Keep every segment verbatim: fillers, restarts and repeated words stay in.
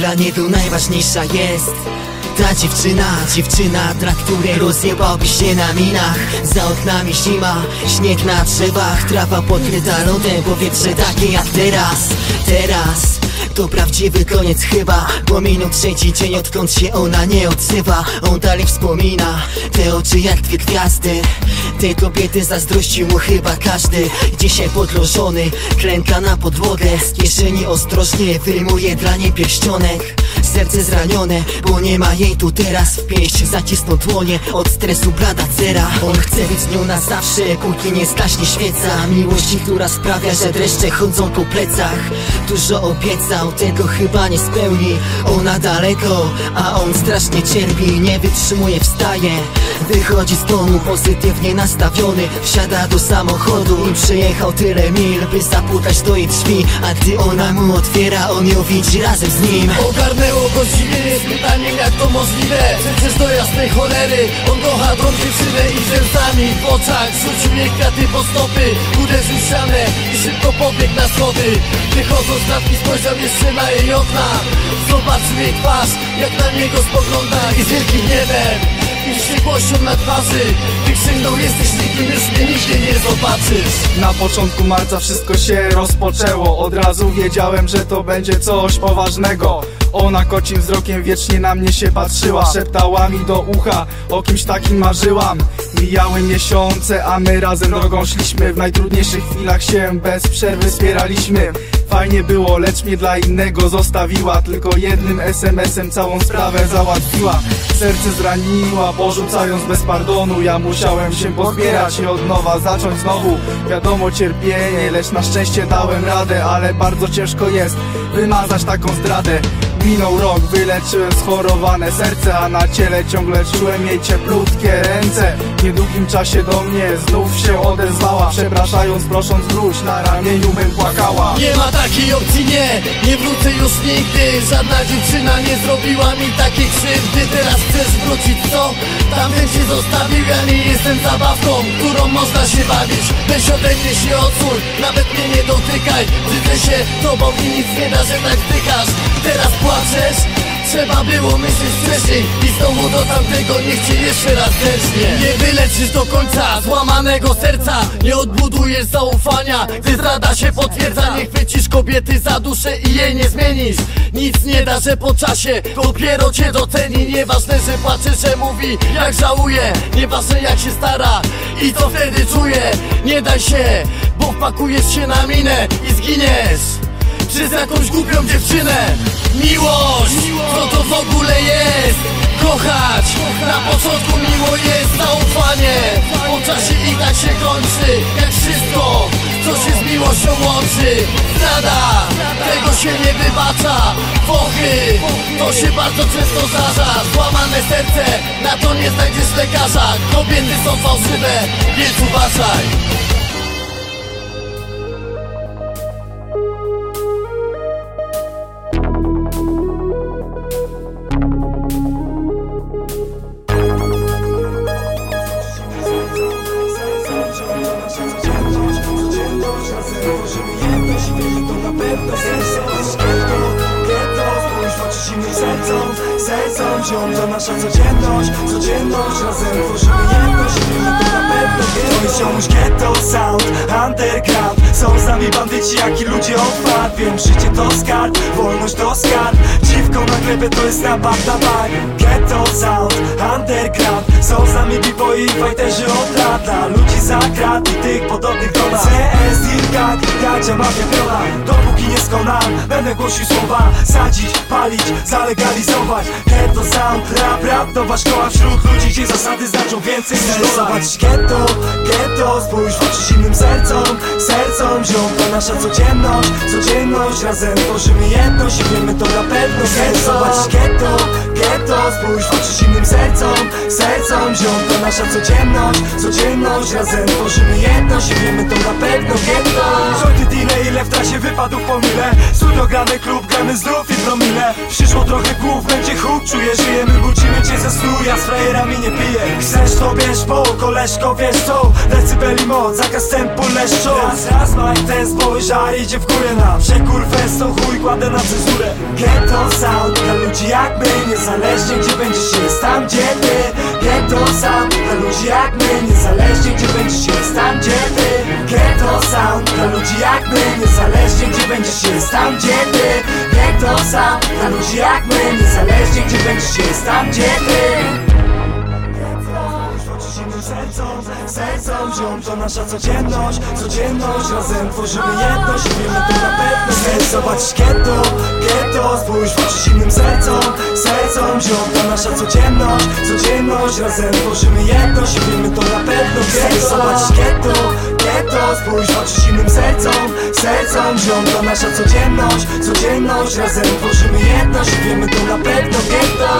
dla niego najważniejsza jest ta dziewczyna, dziewczyna, dla której rozjebałbyś się na minach. Za oknami zima, śnieg na drzewach, trawa pokryta lodem, powietrze takie jak teraz. Teraz to prawdziwy koniec chyba, bo minął trzeci dzień, odkąd się ona nie odzywa. On dalej wspomina te oczy jak dwie gwiazdy. Tej kobiety zazdrościł mu chyba każdy. Dzisiaj podlożony, klęka na podłogę. Z kieszeni ostrożnie wyjmuje dla niej pierścionek. Serce zranione, bo nie ma jej tu teraz. W pięść zacisnął dłonie, od stresu blada cera. On chce być z nią na zawsze, póki nie zgaśnie świeca miłości, która sprawia, że dreszcze chodzą po plecach. Dużo obiecał, tego chyba nie spełni. Ona daleko, a on strasznie cierpi. Nie wytrzymuje, wstaje, wychodzi z domu pozytywnie nastawiony. Wsiada do samochodu i przejechał tyle mil, by zapukać do jej drzwi. A gdy ona mu otwiera, on ją widzi razem z nim. Ogarnęło go zdziwienie z pytaniem, jak to możliwe. Przecież do jasnej cholery on kocha drą dziewczynę i ze łzami w oczach rzucił jej kwiaty po stopy. Uderzył ścianę i szybko pobiegł na schody. Wychodząc z klatki spojrzał jeszcze na jej okna. Zobaczył jej twarz, jak na niego spogląda i z wielkim gniewem i wściekłością na twarzy wykrzyknął: jesteś nikim, już mnie nigdy nie zobaczysz. Na początku marca wszystko się rozpoczęło. Od razu wiedziałem, że to będzie coś poważnego. Ona kocim wzrokiem wiecznie na mnie się patrzyła. Szeptała mi do ucha, o kimś takim marzyłam. Mijały miesiące, a my razem drogą szliśmy. W najtrudniejszych chwilach się bez przerwy wspieraliśmy. Fajnie było, lecz mnie dla innego zostawiła. Tylko jednym es em esem całą sprawę załatwiła. Serce zraniła, porzucając bez pardonu. Ja musiałem się pozbierać i od nowa zacząć znowu. Wiadomo, cierpienie, lecz na szczęście dałem radę. Ale bardzo ciężko jest wymazać taką zdradę. Minął rok, wyleczyłem schorowane serce, a na ciele ciągle czułem jej cieplutkie ręce. W niedługim czasie do mnie znów się odezwała, przepraszając, prosząc wróć, na ramieniu bym płakała. Nie ma takiej opcji, nie, nie wrócę już nigdy. Żadna dziewczyna nie zrobiła mi takiej krzywdy. Teraz chcesz wrócić, co? Tamten cię zostawił, ja nie jestem zabawką, którą można się bawić. Weź ode mnie się odsuń, nawet mnie nie dotykaj. Brzydzę się tobą i nic nie da, że tak tykasz. Teraz płaczesz? Trzeba było myśleć wcześniej i znowu do tamtego niech cię jeszcze raz zercznie. Nie wyleczysz do końca złamanego serca, nie odbudujesz zaufania, gdy zdrada się potwierdza. Nie chwycisz kobiety za duszę i jej nie zmienisz. Nic nie da, że po czasie dopiero cię doceni. Nieważne, że płacze, że mówi jak żałuje, nieważne jak się stara i co wtedy czuje. Nie daj się, bo wpakujesz się na minę i zginiesz przez jakąś głupią dziewczynę. Miłość, co to w ogóle jest? Kochać, na początku miło jest zaufanie. Po czasie i tak się kończy, jak wszystko, co się z miłością łączy. Zdrada, tego się nie wybacza. Fochy, to się bardzo często zdarza. Złamane serce, na to nie znajdziesz lekarza. Kobiety są fałszywe, więc uważaj. Sercom, ziom, to nasza codzienność, codzienność, razem tworzymy jedność i wiemy to na pewno. To jest ziomuś ghetto sound, underground. Są z nami bandyci, jak i ludzie od fart. Wiem, życie to skarb, wolność to skarb. Dziwką na glebę to jest napad na bank. Ghetto sound, underground. Są z nami b-boy i fighterzy od lat. Dla ludzi za krat i tych podobnych do nas. C S, Dirkak, Jadzia, Mafia, Piola. Dopóki nie skonam, będę głosił słowa. Sadzić, palić, zalegalizować. Ghetto sound, rap, rap to wasz szkoła. Wśród ludzi, gdzie zasady znaczą więcej niż dolar. Zobaczyć ghetto, ghetto, spójrz w oczy zimnym sercom. Sercom, ziom, to nasza codzienność, codzienność, razem tworzymy jedność i wiemy to na pewno. Zobaczyć ghetto, ghetto, spójrz w oczy zimnym sercom. Sercom, ziom, to nasza codzienność, codzienność. Razem tworzymy jedność i wiemy to na pewno jedność. Żołty tyle, ile w trasie wypadów po mile. Studio grany klub, gramy znów i promile. Przyszło trochę głów, będzie huk, czuję, żyjemy, budzimy cię ze snu. Ja z frajerami nie piję. Chcesz to bierz po, koleżko wiesz co. Decybeli moc, zakaz tempu leszczą. Raz, raz, Mike ten spojrzar idzie w górę nam. Przekór festą, chuj kładę na cezurę. Ghetto sound dla ludzi jak my, niezależnie gdzie będziesz, jest tam gdzie ty. Ghetto sound dla ludzi jak my, niezależnie gdzie będziesz, jest tam gdzie ty. Ghetto sound dla ludzi jak my, niezależnie gdzie będziesz, jest tam gdzie ty. Ghetto sound dla ludzi jak my, niezależnie gdzie będziesz, jest tam gdzie ty. Sercom, sercom ziom, to nasza codzienność, codzienność. Razem tworzymy jedność i wiemy to na pewno. Chcesz zobaczyć ghetto, ghetto, spójrz w oczy zimnym sercom, sercom ziom, to nasza codzienność, codzienność. Razem tworzymy jedność i wiemy to na pewno. Chcesz zobaczyć ghetto, ghetto, spójrz w oczy zimnym sercom, sercom ziom, to nasza codzienność, codzienność. Razem tworzymy jedność i wiemy to na pewno ghetto.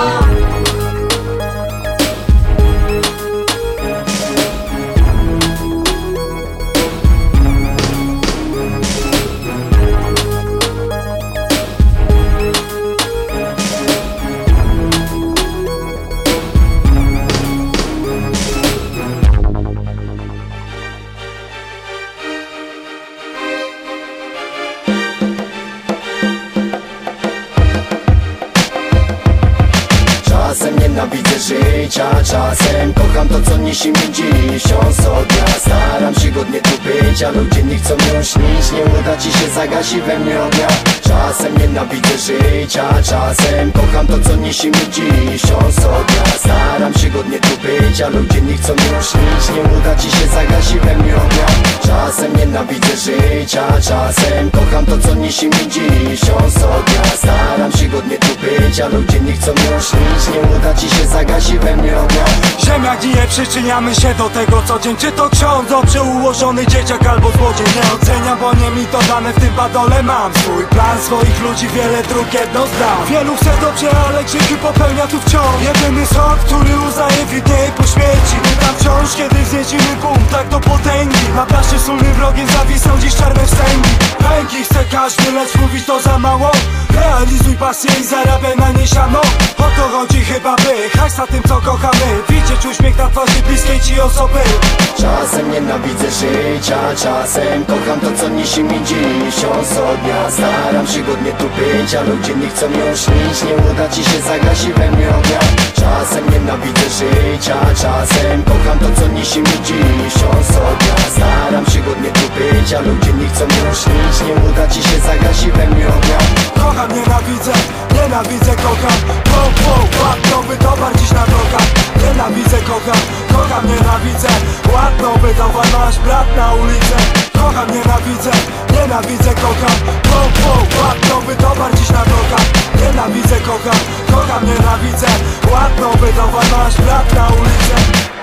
Czasem nienawidzę życia, czasem kocham to co niesie mi dziś. Od dnia staram się godnie tu być, a ludzie nie chcą już śnić. Nie uda ci się, zagasi we mnie ognia. Czasem nienawidzę życia, czasem kocham to co niesie mi dziś. Od dnia staram się godnie tu być, a ludzie nie chcą już śnić. Nie uda ci się, zagasi we mnie ognia. Czasem nienawidzę życia, czasem kocham to co niesie mi dziś. Od dnia staram się godnie tu być, a ludzie nie chcą już śnić. Nie uda ci się, zagasi we mnie ognia. Ziemia gnieje, przyczyniamy się do tego co dzień. Czy to ksiądz, dobrze ułożony dzieciak albo złodziej. Nie oceniam, bo nie mi to dane, w tym badole mam swój plan, swoich ludzi, wiele dróg, jedno znam. Wielu chce dobrze, ale grzechy popełnia tu wciąż. Jedyny sąd, który uznaje widnieje po śmierci. My tam wciąż, kiedy wzniecimy punkt, tak do potęgi. Na plaży sólnym wrogiem zawisną dziś czarne wstęgi. Pęki chce każdy, lecz mówi to za mało. Realizuj pasję i zarabiaj na niej siano. O to chodzi chyba by, hajs za tym co kochamy. Widzieć uśmiech na twarzy bliskiej ci osoby. Czasem nienawidzę życia, czasem kocham to co niesie mi dziś. Od dnia staram się godnie tu być, a ludzie nie chcą już śnić. Nie uda ci się, zagasi we mnie ognia. Czasem nienawidzę życia, czasem kocham to co niesie mi dziś. Od dnia staram się godnie tu być, a ludzie nie chcą już śnić. Nie uda ci się, zagasi we mnie ognia. Kocham, nienawidzę, nienawidzę, kocham. Wow, wow, ład nowy towar dziś na drogach. Nienawidzę, kocham, kocham, nienawidzę. Ład nowy towar, masz brat na ulicę. Kocham, nienawidzę, nienawidzę, kocham. Wow, wow, ład nowy towar dziś na drogach. Nienawidzę, kocham, kocham, nienawidzę. Ład nowy towar, masz brat na ulicę.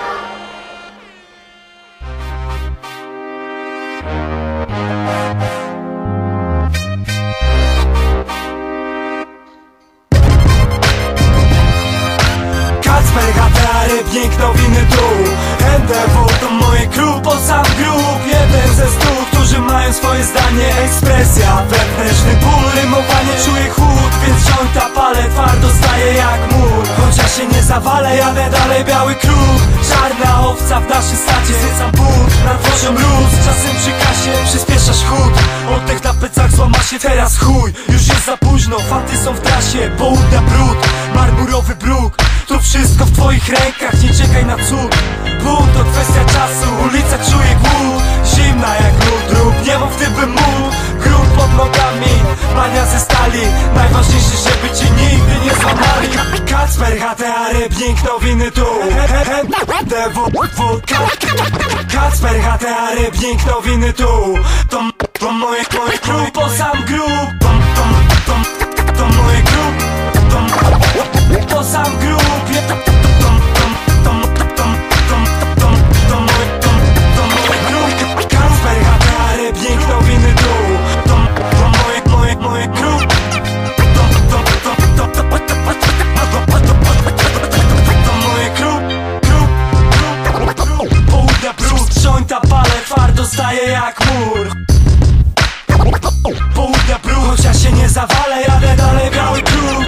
Kacper, H T A, Rybnik, nowiny tu. N D W to moje crew, po sam grób. Jeden ze stu, którzy mają swoje zdanie. Ekspresja, wewnętrzny ból, rymowanie, czuję chłód. Więc jointa palę, twardo staję jak mur. Chociaż się nie zawalę, jadę dalej, biały kruk. Czarna owca w naszym stacie, sycam but. Nad dworze mróz, czasem przy kasie przyspieszasz chód. Oddech na plecach złama się teraz chuj. Już jest za późno, fanty są w trasie. Południa brud, marmurowy bruk. To wszystko w twoich rękach, nie czekaj na cud. Bunt to kwestia czasu, ulica czuje głód. Zimna jak lód, rób niebo w tym bym mógł. Grunt pod nogami, mania ze stali. Najważniejsze, żeby cię nigdy nie złamali. Kacper, H T A, Rybnik, nowiny tu. D W W Kacper, H T A, Rybnik, nowiny tu. To, to moje, moje crew, po sam grób. To, to, to, to moje crew. To, po sam grób. staje jak mur. Południa próg, chociaż się nie zawalę, jadę dalej biały kruk.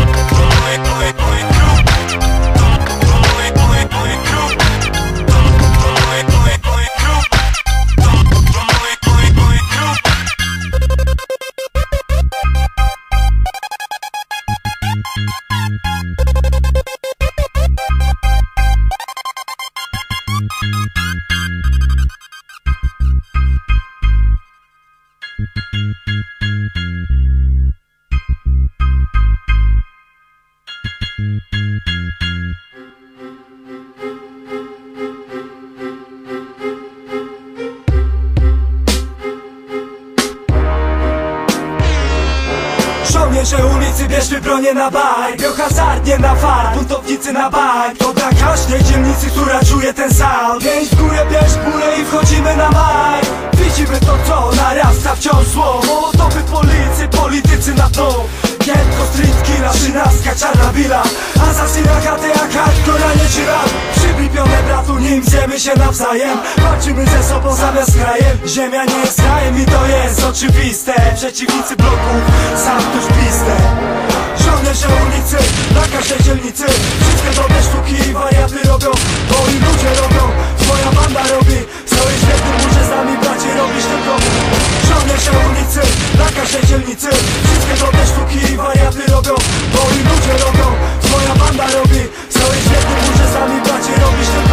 Żołnierze ulicy, bierzmy bronię na baj. Biohazardnie na far, buntownicy na baj. To dla każdej dzielnicy, która czuje ten sound. Pięć w górę, bierz górę i wchodzimy na maj. Widzimy to, co narasta wciąż zło. Mołotowy policy, politycy na dno. Getto, street killa, trzynastka, czarna wila. Asasyna, kartę jak hardcore, nie ci rap. Przyblipione bratu, nim zjemy się nawzajem. Walczymy ze sobą zamiast krajem. Ziemia nie jest krajem i to jest oczywiste. Przeciwnicy bloków, sam tuż pistę. Żołnierze ulicy, na każdej dzielnicy. Wszystkie dobre sztuki i wariaty robią, bo i ludzie robią, twoja banda robi. Stoisz w jednym murze z nami, bracie, robisz tylko. Żołnierze ulicy, na każdej dzielnicy. Wszystkie dobre sztuki i wariaty robią, bo i ludzie robią, twoja banda robi. Stoisz w jednym murze z nami, bracie, robisz tylko.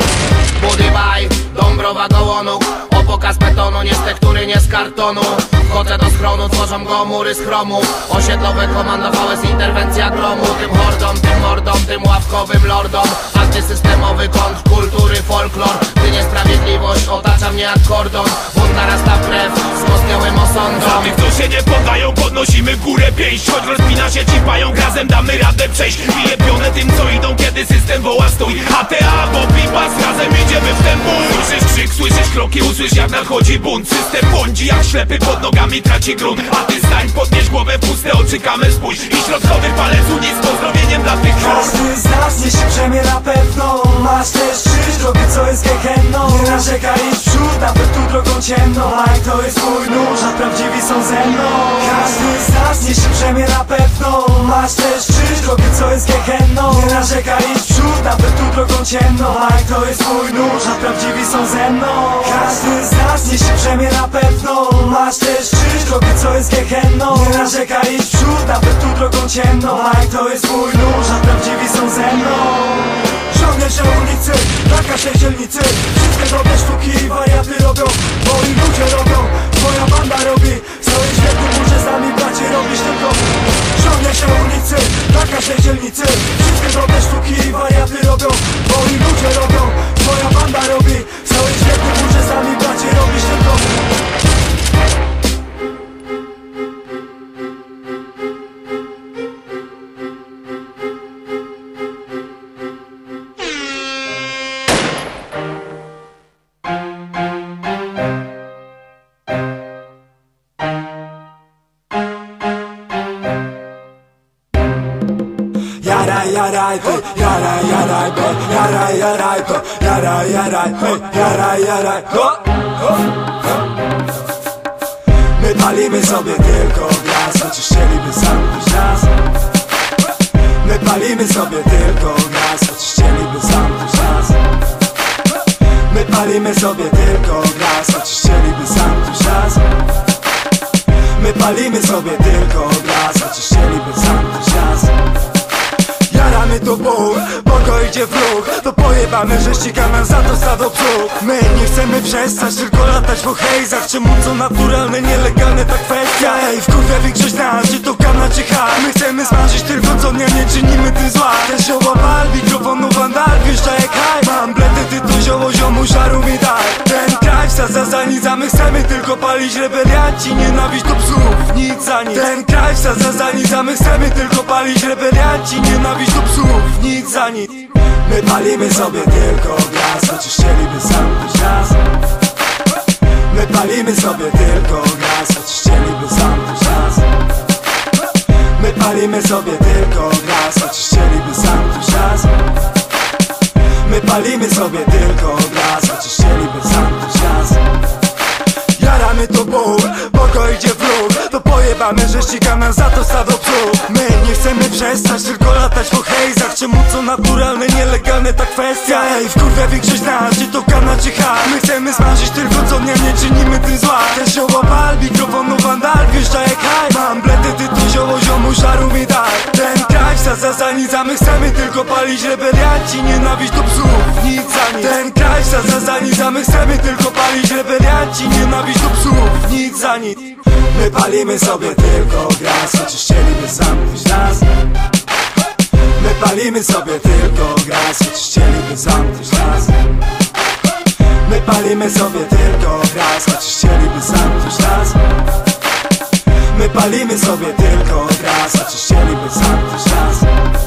Budybaj, Dąbrowa Gołonuk. O pokaz betonu, nie z tektury, nie z kartonu. Wchodzę do schronu, tworzą go mury z chromu. Osiedlowe komandowały z interwencja gromu. Tym hordom, tym mordom, tym ławkowym lordom. Antysystemowy kąt kultury, folklor. Gdy niesprawiedliwość otacza mnie jak kordon. Bunt narasta wbrew skostniałym osądom. Za tych, co się nie poddają, podnosimy w górę pięść. Choć rozpina się ci pająk, razem damy radę przejść. Wyjebione tym, co idą, kiedy system woła stój. A T A, bo pipas, razem idziemy w ten ból. Słyszysz krzyk, słyszysz kroki, usłysz jak nadchodzi bunt. System błądzi jak ślepy, pod nogami traci grunt. A ty stań, podnieś głowę, puste oczy, kamer spójrz. I środkowy palec unik z pozdrowieniem dla tych krok. Każdy z nas niesie brzemię na pewno. Masz też krzyż, drogi, co jest gehenną. Nie narzekaj, idź w przód, nawet tu drogą ciemną. Mike to jest mój nóż, a prawdziwi są ze mną. Każdy z nas niesie brzemię na pewno. Masz też krzyż, drogi, co jest gehenną. Nie narzekaj, idź w przód, nawet tu drogą ciemną. Mike to jest mój nóż, a prawdziwi są ze mną. Każdy z nas niesie brzemię na pewno. Masz też krzyż, drogi, co jest gehenną. Nie narzekaj, idź w przód, nawet tu drogą ciemną. Mike to jest mój nóż, a prawdziwi są ze mną. Żołnierze ulicy, na każdej dzielnicy. Wszystkie dobre sztuki i wariaty robią, bo i ludzie robią, twoja banda robi. Stoisz w jednym murze z nami, bracie, robisz tylko. Żołnierze ulicy, na każdej dzielnicy. Wszystkie dobre sztuki i wariaty robią, bo i ludzie robią, twoja banda robi. Stoisz w jednym murze z nami, bracie, robisz tylko. Jaraj, jaraj, ty, jaraj, jaraj, ty, jaraj, jaraj, ty, jaraj, jaraj, ty, jaraj, jaraj, ho, ho. My palimy sobie tylko gaz, chociaż chcieliby zamknąć nas. My palimy sobie tylko gaz, chociaż chcieliby zamknąć nas. My palimy sobie tylko gaz, chociaż chcieliby zamknąć nas. My palimy sobie tylko gaz, chociaż chcieliby zamknąć nas. Jaramy to Bóg, bo to idzie w ruch. To pojebane, że ściga nam za to stado psów. My nie chcemy przestać, tylko latać po hejzach. Czemu co naturalne, nielegalne ta kwestia. Ej, wkurwia większość nas, czy to kana, czy ha. My chcemy smażyć tylko co dnia, nie czynimy tym zła. Ten zioła pal, mikrofonu wandal, wjeżdża jak haj. Mam blety, ty to zioło, ziomu, żaru mi daj. Ten kraj wsadza za nic, a my chcemy tylko palić rebelianci. Nienawiść do psów, nic za nic. Ten kraj wsadza za nic, a my chcemy tylko palić rebelianci. Nienawiść do psów, nic za nic. My palimy sobie tylko gaz, chociaż chcieliby zamknąć nas. My palimy sobie tylko gaz, chociaż chcieliby zamknąć nas. My palimy sobie tylko gaz, chociaż chcieliby zamknąć nas. My palimy sobie tylko gaz, chociaż chcieliby zamknąć nas. mur, Boko idzie w ruch. To pojebane, że ściga nas za to stado psów. My nie chcemy przestać, tylko latać po hejzach. Czemu co naturalne, nielegalne ta kwestia? Ej, wkurwia większość nas, czy to kana czy ha. My chcemy zmarzyć tylko co dnia, nie czynimy tym zła. Ten zioła pal, mikrofonu wandal, wjeżdża jak haj. Mam blety, ty tu zioło, ziomu, żaru mi daj. Ten kraj za za my chcemy tylko palić. Rebelianci, nienawiść do psów, nic za nic. Ten kraj za za my chcemy tylko palić. Rebelianci, nienawiść do psów, nic za nic. My palimy sobie tylko gras, chociaż chcieliby zamknąć nas. My palimy sobie tylko gras, chociaż chcieliby zamknąć nas. My palimy sobie tylko gras, chociaż chcieliby zamknąć nas. My palimy sobie tylko gras, chociaż chcieliby zamknąć nas.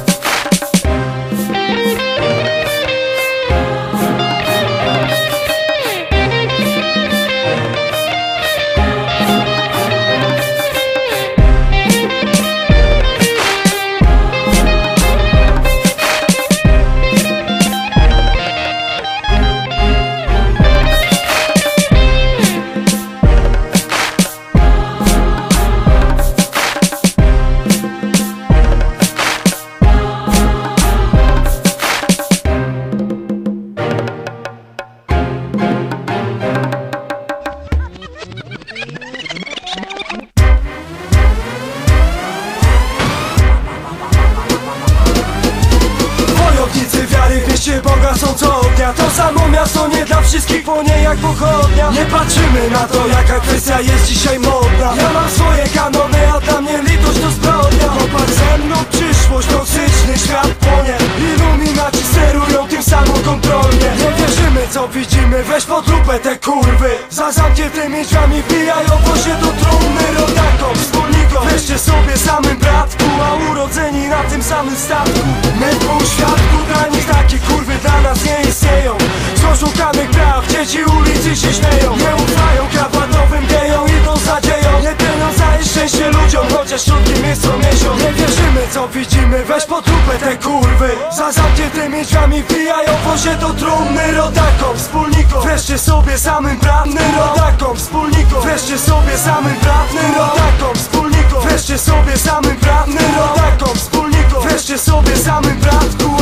Boga są co dnia. To samo miasto nie dla wszystkich płonie jak pochodnia. Nie patrzymy na to, jaka kwestia jest dzisiaj modna. Ja mam swoje kanony, a dla mnie litość to zbrodnia. Popatrz ze mną przyszłość, toksyczny świat płonie. Iluminaci sterują tym samokontrolnie. Nie wierzymy co widzimy, weź pod lupę te kurwy. Za zamkniętymi drzwiami wbijają się do trumny. Rodakom, wspólnikom, wreszcie sobie samym bratku. A urodzeni na tym samym statku. My w półświatku, dla nich takie kurwy dla nas nie istnieją. Z oszukanych praw dzieci ulicy się śmieją. Nie ufają krawatowym gejom, idą za dzieją. Nie pieniądze i szczęście ludziom, chociaż środkiem jest co miesiąc. Nie wierzymy co widzimy, weź pod lupę te kurwy. Za zamkniętymi drzwiami wbijają się do trumny. Rodakom, wspólnikom, wreszcie sobie samym bratny. Rodakom, wspólnikom, wreszcie sobie samym bratny. Rodakom, wspólnikom, wreszcie sobie samym bratny. Rodakom, wspólnikom, wreszcie sobie samym bratku.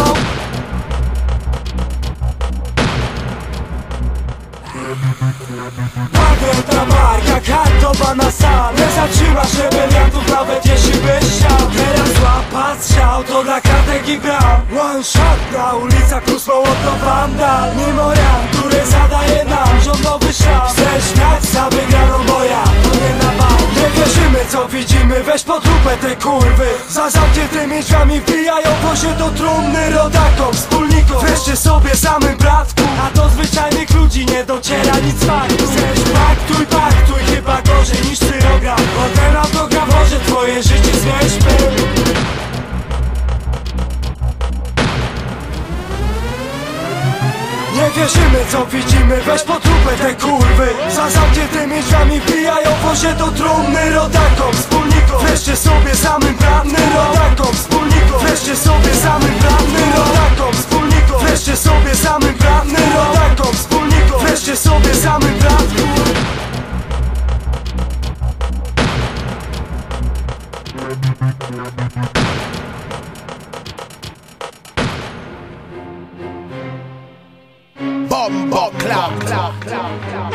Magnet na bar, jak hardowa na sal. Nie zatrzymasz rebeliantów nawet jeśli byś chciał. Teraz łapa strzał, to dla kartek i bram. One shot na ulicach plus Mołotow wandal. Memorial, które zadaje nam rządowy szał. Chcesz grać za wygraną boja, to nie na bał. Nie wierzymy co widzimy, weź pod lupę te kurwy. Za zamkniętymi drzwiami wbijają się do trumny. Rodakom, wspólnikom, wreszcie sobie samym bratku. A do zwyczajnych ludzi nie dociera nic faktu. Chcesz paktuj, paktuj, chyba gorzej niż cyrogram. Bo ten autograf może twoje życie zmienić. Nie wierzymy co widzimy, weź pod lupę te kurwy. Za zamkniętymi drzwiami wbijają się do trumny. Rodakom, wspólnikom, wreszcie sobie samym bratny. Rodakom, wspólnikom, wreszcie sobie samym bratny. Rodakom, wspólnikom, wreszcie sobie samym bratny. Rodakom, wspólnikom, wreszcie sobie samym bratku. Bombo clap, clap, clap, clap.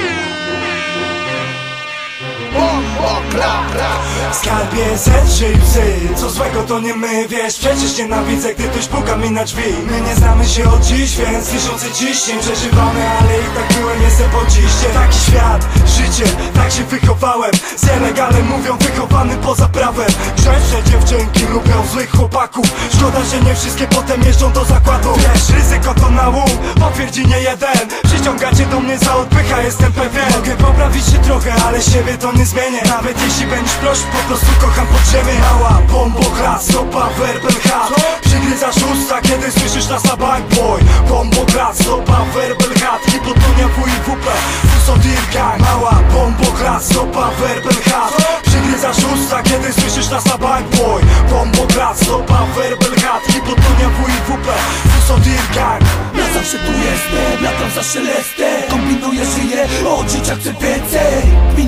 Bombo clap, clap. Skarbie, zetrzyj psy, co złego to nie my, wiesz, przecież nienawidzę, gdy ktoś puka mi na drzwi. My nie znamy się od dziś, więc tysiące ciśnień przeżywamy, ale i tak byłem, jestem po dziście. Taki świat, życie, tak się wychowałem. Z nielegalem mówią wychowany poza prawem. Grzeczne dziewczynki lubią złych chłopaków. Szkoda, że nie wszystkie potem jeżdżą do zakładu. Wiesz, ryzyko to na łuk, potwierdzi nie jeden. Przyciągacie do mnie za odpycha, jestem pewien. Mogę poprawić się trochę, ale siebie to nie zmienię. Nawet jeśli będziesz prosić, po prostu kocham podziemie. Mała bomboklat, stopa verbal hat. Przygryzasz usta, kiedy słyszysz nas na backboy. Bomboklat, stopa verbal hat. Hipotonia W I W P, Fuso Dirgang. Mała bomboklat, stopa verbal hat. Przygryzasz usta, kiedy słyszysz nas na backboy. Bomboklat, stopa verbal hat. Hipotonia W I W P, Fuso Dirgang. Ja zawsze tu jestem, latam za szelestem. Kombinuję, żyję, od życia chcę więcej. Mi nie działa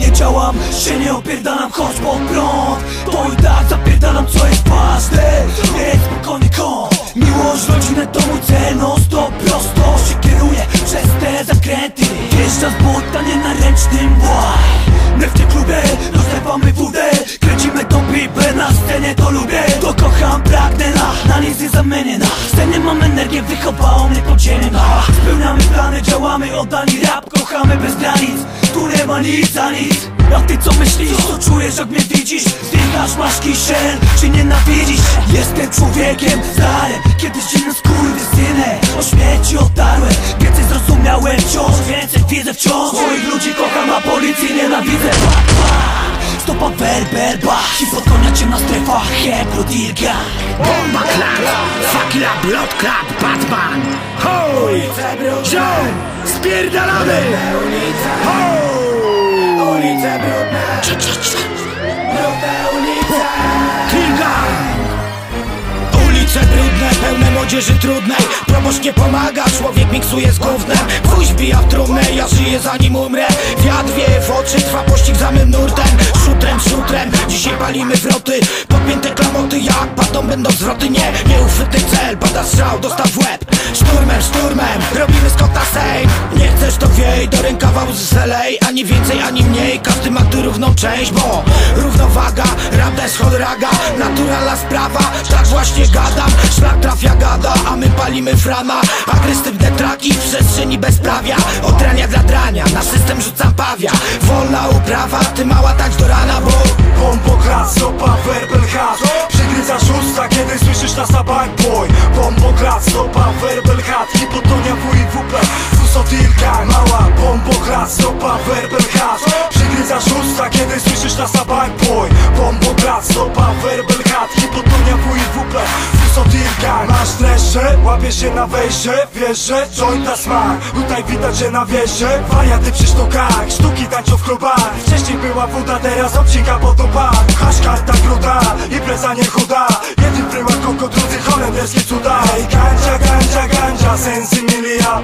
mam, się nie opierdalam, choć pod prąd. To i tak zapierdalam, co jest ważne. Jest spokojny kąt, miłość, rodzinę to mój cel. No stop, prosto się kieruję przez te zakręty. Wjeżdża z buta, nie na ręcznym, łaj. My w tym klubie rozlewamy wódę, kręcimy tą pipę, na scenie to lubię. To kocham, pragnę, na, na nic nie zamienię. Na scenie mam energię, wychowało mnie podziemie. Spełniamy plany, działamy, oddani rap, kochamy bez granic. Tu nie ma nic za nic. A ty co myślisz, co czujesz jak mnie widzisz? Zdychasz, masz kiszel, czy nienawidzisz? Jestem człowiekiem, starym, kiedyś dziwnym skurwysynem. O śmierci otarłem, więcej zrozumiałem wciąż, więcej widzę wciąż. Moich ludzi kocham, a policji nienawidzę. Stopa werber, bach, hipotonia, ciemna strefa, hebro, dirga. Bomba klap, fakila, blood klap, Batman. Ho! Ziom! Spierdalamy! Ho! Ulice brudne, brudne ulice. Ulice brudne, pełne młodzieży trudnej. Proboszcz nie pomaga, człowiek miksuje z gównem. Gwóźdź wbija w trumnę, ja żyję zanim umrę. Wiatr wieje w oczy, trwa pościg za mym nurtem. Szutrem, szutrem, dzisiaj palimy wroty. Podpięte klamoty, jak padą będą zwroty. Nie, nieuchwytny cel, pada strzał, dostaw w łeb. Szturmem, szturmem, robimy z kota sejm. Nie chcesz to wiej, do rękawa łzy selej. Ani więcej, ani mniej, każdy ma tu równą część. Bo równowaga, rap des raga, naturalna sprawa, tak właśnie gadam. Szlak trafia gada, a my palimy frana. Agresywne traki w przestrzeni bezprawia. Od rania dla drania, na system rzucam pawia. Wolna uprawa, ty mała tać do rana, bo Bomboklat, stopa, werbel hat. Przygryzasz usta, kiedy słyszysz nas na bad boy. Bomboklat, stopa, werbel hat. Hipotonia, W I W P, Fusotilka. Mała, bomboklat, stopa, werbel hat. Przygryzasz usta, kiedy słyszysz nas na bad boy. Bomboklat, stopa, werbel hat. Hipotonia, W I W P, Fusotilka. Masz dreszcze, łapiesz się na wejście. Wiesz, że jointa smak. Tutaj widać, że na wieście wariaty przy sztukach, sztuki tańczą w klubach. Wcześniej była woda, teraz obcika po topach. Hasz karta gruda, impreza nie chuda. Jedni pryła koko, drudzy holenderskie cuda. Hej, gandzia, gandzia, gandzia, sensy milia.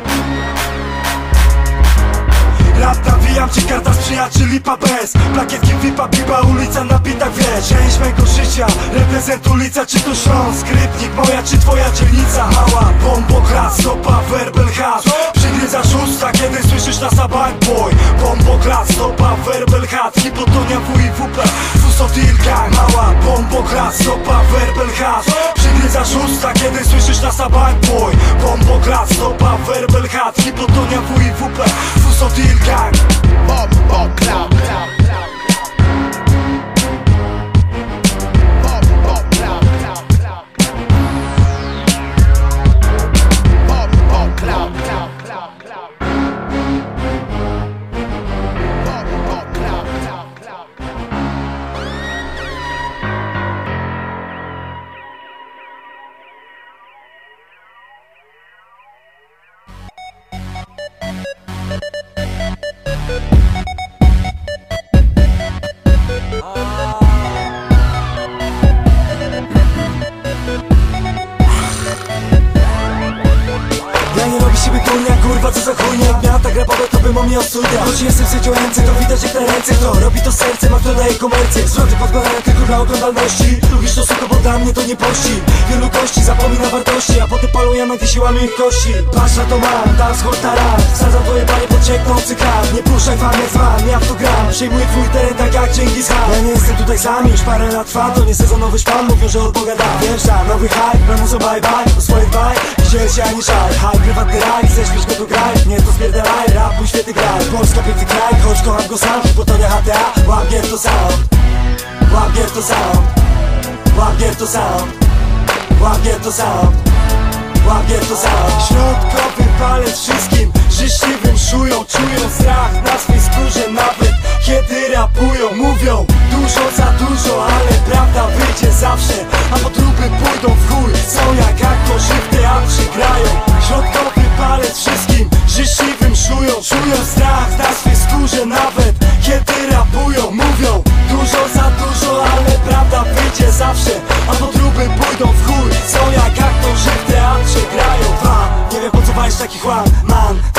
Rap nawijam ci, karta sprzyja, czy lipa bez. Plakietki, vipa, biba, ulica na bitach, wiesz. Część mego życia, reprezent ulica, czy to Śląsk, Rybnik, moja czy twoja dzielnica. Mała, bomboklat, stopa, werbel hat. Przygryzasz usta, kiedy słyszysz nas na bad boy. Bomboklat, stopa, werbel hat. Hipotonia, W I W P, Fusotilka. Mała, bomboklat, stopa, werbel hat. Przygryzasz usta, kiedy słyszysz nas na bad boy. Bomboklat, stopa, werbel hat. Hipotonia, W I W P, Fusotilka. Bomboklat. Kurwa, co za chujnia, dnia tak rapowe to bym o mnie osudia. Choć jestem sędziujący, to widać jak na ręce. To robi to serce, ma kto daje komercję. Zwroty podkładają tylko dla oglądalności. Lubisz to suko, bo dla mnie to nie pości. Wielu kości zapomina wartości, a potem paluję na ty siłami ich kości. Patrz na to mam, dance hortara. Wsadzam twoje panie pod cieknący krat. Nie puszczaj fan jak zwan, ja w to gram. Przejmuję twój teren tak jak Dżingis Khan. Ja nie jestem tutaj sam, już parę lat trwa. To nie sezonowy szpan, mówią, że od Boga da. Pierwsza, nowy hype, bramuzo bye bye. O swoje dbaj, dziel się ani żal. Hype, prywatny raj, chcesz mieć go tu graj. Nie to spierdalaj, rap mój świetny kraj. Polska piękny kraj, choć kocham go sam. Hipotonia, H T A, łapie to sound. Łapie to sound. Łapie to sound. Łapie to sound. Łapie to sound. Środkowy palec wszystkim życzliwym szują. Czują strach na swej skórze nawet kiedy rapują. Mówią dużo za dużo, ale prawda wyjdzie zawsze. A podróby pójdą w chuj. Są jak aktorzy w teatrze grają. Środkowy palec wszystkim życzliwym szują. Czują strach na swej skórze nawet kiedy rapują. Mówią dużo za dużo, ale prawda wyjdzie zawsze. A podróby pójdą w chuj. Są jak aktorzy w teatrze grają. Dwa, nie wiem po co walisz taki chłam. Man, to nie jest ulica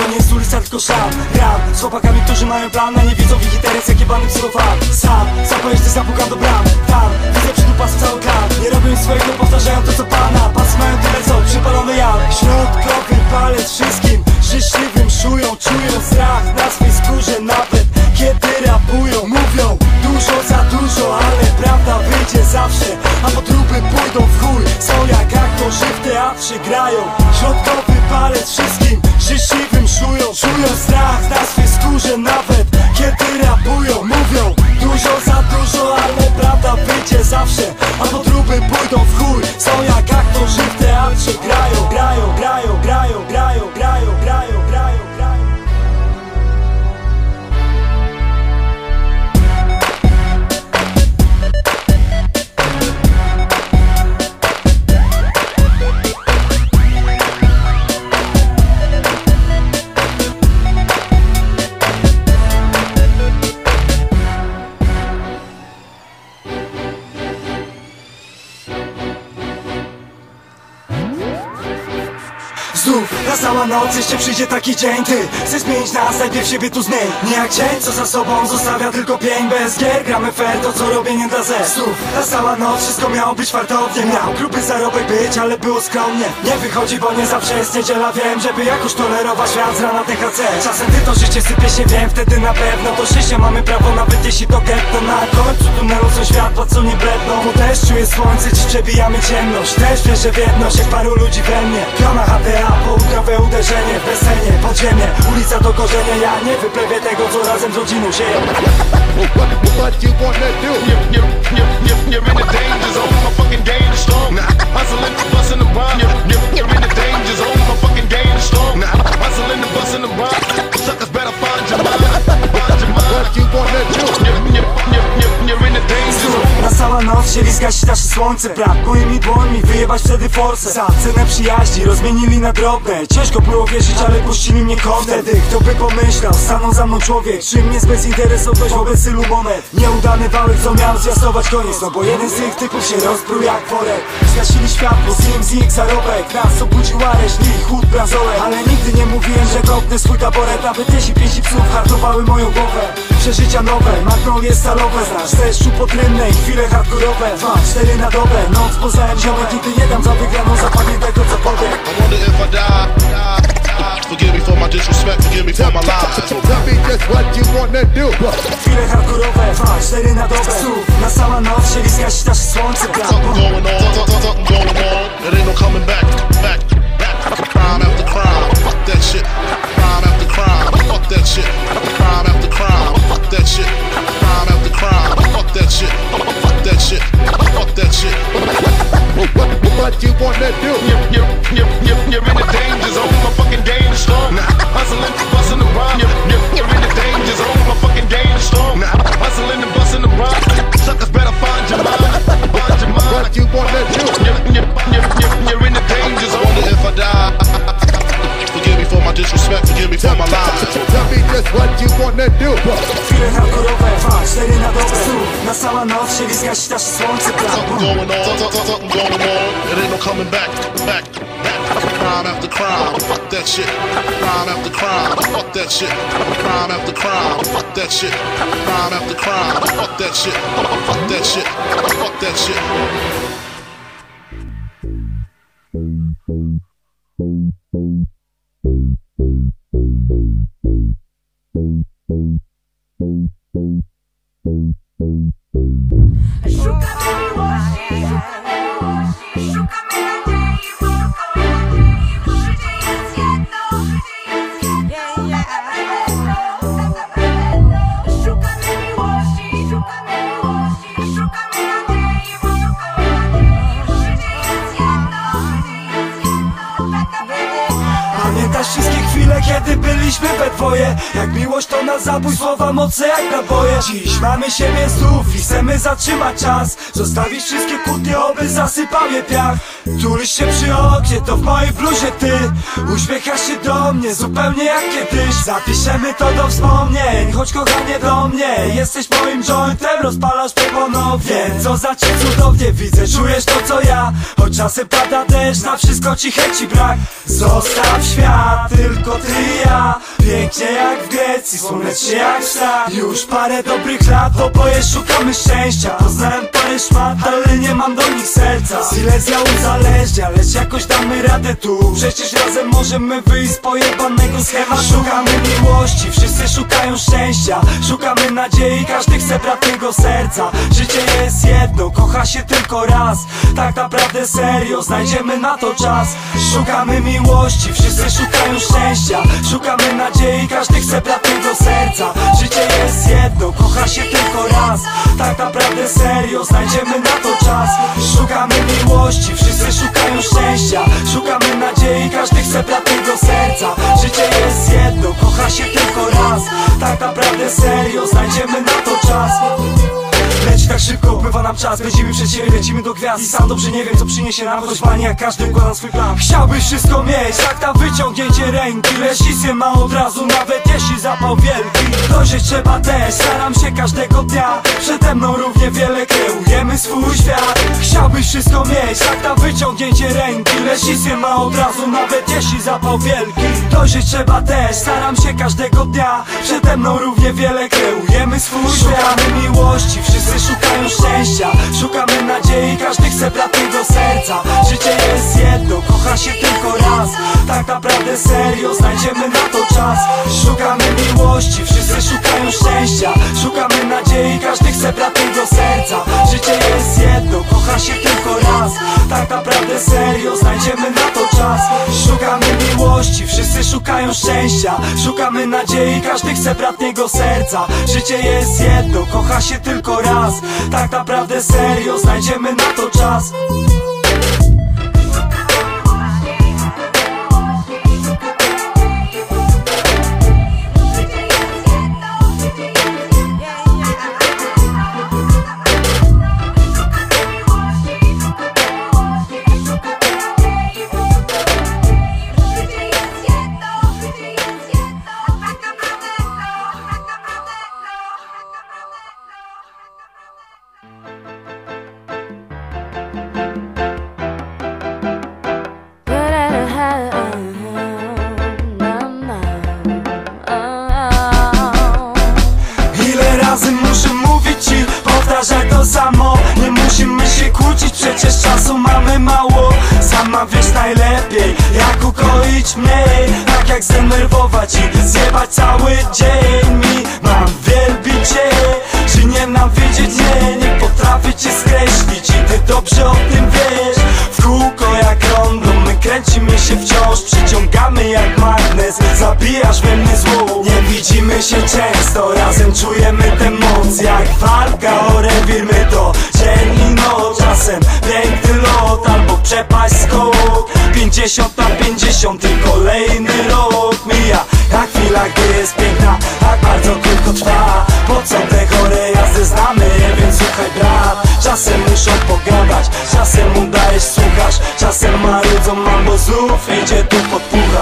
serca tylko szam. Gram z chłopakami, którzy mają plan, a nie widzą w ich interes jakie bany psychofan. Sam, sam pojeźdźcy, zapukam do bram. Tam, widzę przy pasów cały klan. Nie robią nic swojego, powtarzają to co pana. Pasy mają tyle co przypalony jan. Środkowy palec wszystkim życzliwym szują. Czują strach na swej skórze nawet kiedy rapują. Mówią dużo za dużo, ale prawda wyjdzie zawsze. A po trupy pójdą w chuj. Są jak aktorzy w teatrze grają. Środkowy palec wszystkim życzliwym szują. Czują strach na swej skórze nawet kiedy rapują. Mówią dużo za dużo, ale prawda wyjdzie zawsze. A po trupy pójdą w chuj. Są jak aktorzy w teatrze grają. Grają, grają, grają, grają, grają, grają, grają, grają. Znów raz cała noc, jeszcze przyjdzie taki dzień. Ty chcesz zmienić nas, najpierw siebie tu zmień. Nie jak dzień, co za sobą zostawia tylko pień. Bez gier gramy fair, to co robię nie dla zer. Znów raz cała noc, wszystko miało być fartownie. Miał gruby zarobek być, ale było skromnie. Nie wychodzi, bo nie zawsze jest niedziela. Wiem, żeby jakoś tolerować świat z rana T H C. Czasem ty to życie sypie się, wiem, wtedy na pewno do życia mamy prawo, nawet jeśli to getto. Na końcu tunelu są światła, co nie bledną. Bo też czuję słońce, dziś przebijamy ciemność. Też wierzę w jedność, jak paru ludzi we mnie. Piona H T A, południowe uderzenie w bezcenie, podziemie, ulica do korzenia. Ja nie wyplewię tego, co razem z rodziną się. What you wanna do? You're, you're, you're, you're in the danger zone. My fucking game is strong. Nah, hustling, busting the rhyme. You're, you're, you're in the danger zone. My fucking game is strong. Nah, hustling, busting the rhyme. Suckers better find your mind. Find your mind. What you wanna do? You're, you're, you're, you're in the danger zone. Na cała noc chcieli zgasić nasze słońce. Brakuje mi dłońmi, wyjebać wtedy forsę. Za cenę przyjaźni rozmienili na drobne. Ciężko było wierzyć, ale puścili mnie kątem. Wtedy kto by pomyślał, stanął za mną człowiek. Czym jest bezinteresowność wobec tylu monet. Nieudany wałek, co miał zwiastować koniec. No bo jeden z tych typów się rozpruł jak worek. Zgasili światło, z nim z ich zarobek. Nas obudził areszt i chłód bransołek. Ale nigdy nie mówiłem, że kopnę swój taboret. Nawet jeśli pięści psów hartowały moją głowę. Przeżycia nowe, magnolie stalowe. Znasz deszczu potrynne i chwile hardkorowe. Dwa, cztery na dobę, noc poznałem ziomek. Nigdy nie dam za wygraną, zapamiętaj to co powiem. I wonder if I die, die. Forgive me for my disrespect, forgive me for my lies. Tell me just what you wanna do. Chwile hardkorowe, dwa, cztery na dobę. Znów na cała noc chcieli zgasić nasze słońce. Something going on, something going on. It ain't no coming back, back, back. Crime after crime, fuck that shit. Crime after crime, fuck that shit. Crime after crime, fuck that shit. Crime after crime, fuck that shit. Fuck that shit, fuck that shit. What, what you wanna do? You're, you're, you're, you're, you're in the danger zone. My fucking game is strong. Nah, hustling, busting the rhyme. You're, you're, you're in the danger zone. My fucking game is strong. Nah, hustling and busting the rhyme. Suckers better find your mind. Find your mind. What you wanna do? You're, you're, you're, you're, you're in the danger zone. I wonder if I die. Forgive me for my disrespect. Forgive me for my lies. Tell me just what you wanna do. Chwile hardkorowe, dwa, cztery na dobę. Znów na cała noc chcieli zgasić nasze słońce. Something going on, something, something going on. It ain't no coming back, back, back. Crime after crime, fuck that shit. Crime after crime, fuck that shit. Crime after crime, fuck that shit. Crime after crime, fuck that shit. Fuck that shit, fuck that shit. Szukamy miłości, szukamy nadziei wokół nadziei. Życie jest jedno, szukamy miłości, szukamy miłości, szukamy nadziei wokół nadziei. Życie jest jedno, pamiętasz wszystkie chwile, kiedy byliśmy we dwoje? Jak miłość to na zabój, słowa mocne jak naboje. Dziś mamy siebie znów i chcemy zatrzymać czas. Zostawić wszystkie kłótnie, oby zasypał je piach. Tulisz się przy oknie, to w mojej bluzie ty. Uśmiechasz się do mnie, zupełnie jak kiedyś. Zapiszemy to do wspomnień, choć kochanie do mnie. Jesteś moim jointem, rozpalasz mnie ponownie. Wiem, co za cię cudownie widzę, czujesz to co ja. Choć czasem pada deszcz, na wszystko ci chęci brak. Zostaw świat, tylko ty i ja. Pięknie Pięknie jak w Grecji, słonecznie jak wstać. Już parę dobrych lat, oboje szukamy szczęścia. Poznałem parę szmat, ale nie mam do nich serca. Silesia uzależnia, lecz jakoś damy radę tu. Przecież razem możemy wyjść z pojebanego schematu. Szukamy miłości, wszyscy szukają szczęścia. Szukamy nadziei, każdy chce bratniego serca. Życie jest jedno, kocha się tylko raz. Tak naprawdę serio, znajdziemy na to czas. Szukamy miłości, wszyscy szukają szczęścia. Szukamy nadziei, każdy chce bratniego serca. Życie jest jedno, kocha się tylko raz. Tak naprawdę serio, znajdziemy na to czas. Szukamy miłości, wszyscy szukają szczęścia. Szukamy nadziei, każdy chce bratniego serca. Życie jest jedno, kocha się tylko raz. Tak naprawdę serio, znajdziemy na to czas. Leci tak szybko, upływa nam czas. Będziemy przed siebie, lecimy do gwiazd. I sam dobrze nie wiem, co przyniesie nam wyzwanie, jak każdy układa swój plan. Chciałbyś wszystko mieć, jak na wyciągnięcie ręki. Lecz nic nie ma od razu, nawet jeśli zapał wielki. Dojrzeć trzeba też, staram się każdego dnia. Przede mną równie wiele kreujemy swój świat. Chciałbyś wszystko mieć, jak na wyciągnięcie ręki. Lecz nic nie ma od razu, nawet jeśli zapał wielki. Dojrzeć trzeba też, staram się każdego dnia. Przede mną równie wiele kreujemy swój świat. Szukamy miłości, wszyscy szukają szczęścia. Szukamy nadziei, każdy chce bratniego serca. Życie jest jedno, kocha się tylko raz. Tak naprawdę serio, znajdziemy na to czas. Szukamy miłości, wszyscy szukają szczęścia. Szukamy nadziei, każdy chce bratniego serca. Życie jest jedno, kocha się tylko raz. Tak naprawdę serio, znajdziemy na to czas. Szukamy miłości, wszyscy szukają szczęścia. Szukamy nadziei, każdy chce bratniego serca. Życie jest jedno, kocha się tylko raz. Tak naprawdę serio, znajdziemy na to czas. Muszę mówić ci, powtarzaj to samo. Nie musimy się kłócić, przecież czasu mamy mało. Sama wiesz najlepiej, jak ukoić mniej. Tak jak zdenerwować i zjebać cały dzień mi. Mam wielbić cię, czy nienawidzieć? Nie, nie potrafię cię skreślić i ty dobrze o tym wiesz. W kółko jak rondo, my kręcimy się wciąż. Przyciągamy jak magnes, zabijasz we mnie zło. Nie widzimy się często, razem czujemy tę moc. Jak walka o rewir, my to dzień i noc. Czasem piękny lot albo przepaść skok. Pięćdziesiąt na pięćdziesiąt i kolejny rok mija. Jak chwila, gdy jest piękna, tak bardzo krótko trwa. Po co te chore jazdy znamy, więc słuchaj brat. Czasem muszą pogadać, czasem udajesz, słuchasz. Czasem marudzą, mam, bo znów idzie tu podpucha.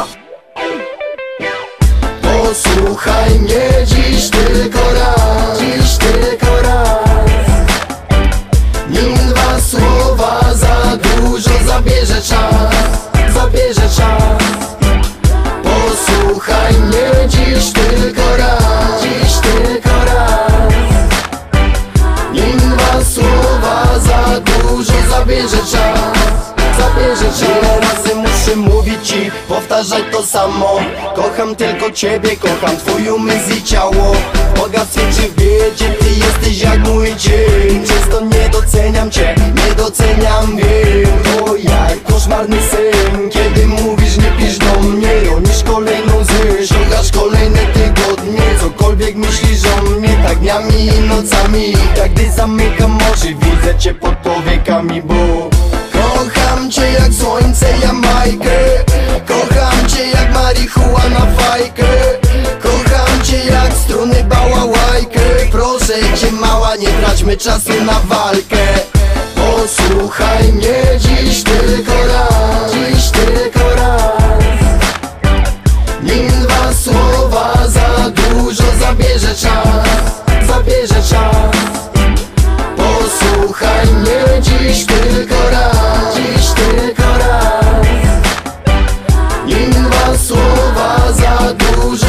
Posłuchaj mnie dziś tylko raz, dziś tylko raz. Nim dwa słowa za dużo zabierze czas, zabierze czas. Posłuchaj mnie dziś tylko raz, dziś tylko raz. Nim dwa słowa za dużo zabierze czas, zabierze czas. Ile razy muszę mówić ci, powtarzaj to samo. Kocham tylko ciebie, kocham twój umysł i ciało. Bogactwie czy w biedzie, ty jesteś jak mój dzień. Często nie doceniam cię, nie doceniam, wiem. O jak koszmarny sen, kiedy mówisz nie pisz do mnie. Ronisz kolejną zły, szukasz kolejne tygodnie. Cokolwiek myślisz o mnie, tak dniami i nocami. Tak gdy zamykam oczy, widzę cię pod powiekami, bo kocham cię jak słońce Jamajkę. Kocham cię jak marihuana fajkę. Kocham cię jak struny bałałajkę. Proszę cię mała, nie traćmy czasu na walkę. Posłuchaj mnie dziś tylko raz, dziś tylko raz. Nim dwa słowa za dużo zabierze czas, zabierze czas. Posłuchaj mnie dziś tylko raz, dziś tylko raz. Nim dwa słowa za dużo zabierze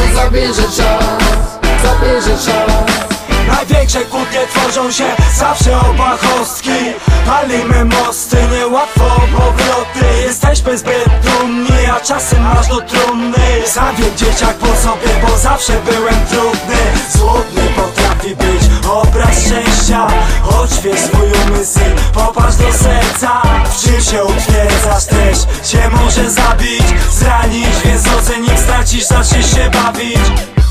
zabierze czas, zabierze czas. Największe kłótnie tworzą się zawsze o błahostki. Palimy mosty, niełatwo o powroty. Jesteśmy zbyt dumni, a czasem masz do trumny. Zawiedź dzieciak po sobie, bo zawsze byłem trudny. Złudny potrafi być obraz szczęścia. Choć wiesz swój umysł, popatrz do serca. W czym się utwierdzasz, też cię może zabić, zranić, więc ocenić stracisz, zaczniesz się bawić.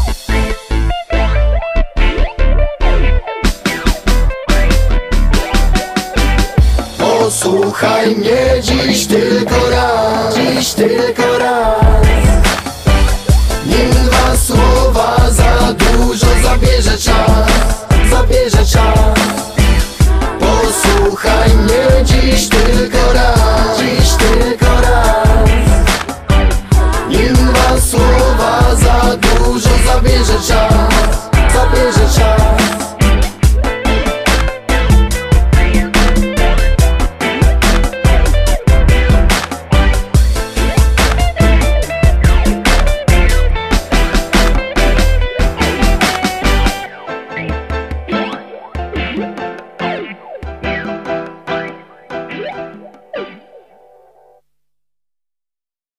Posłuchaj mnie dziś tylko raz, dziś tylko raz. Nim dwa słowa za dużo zabierze czas, zabierze czas. Posłuchaj mnie dziś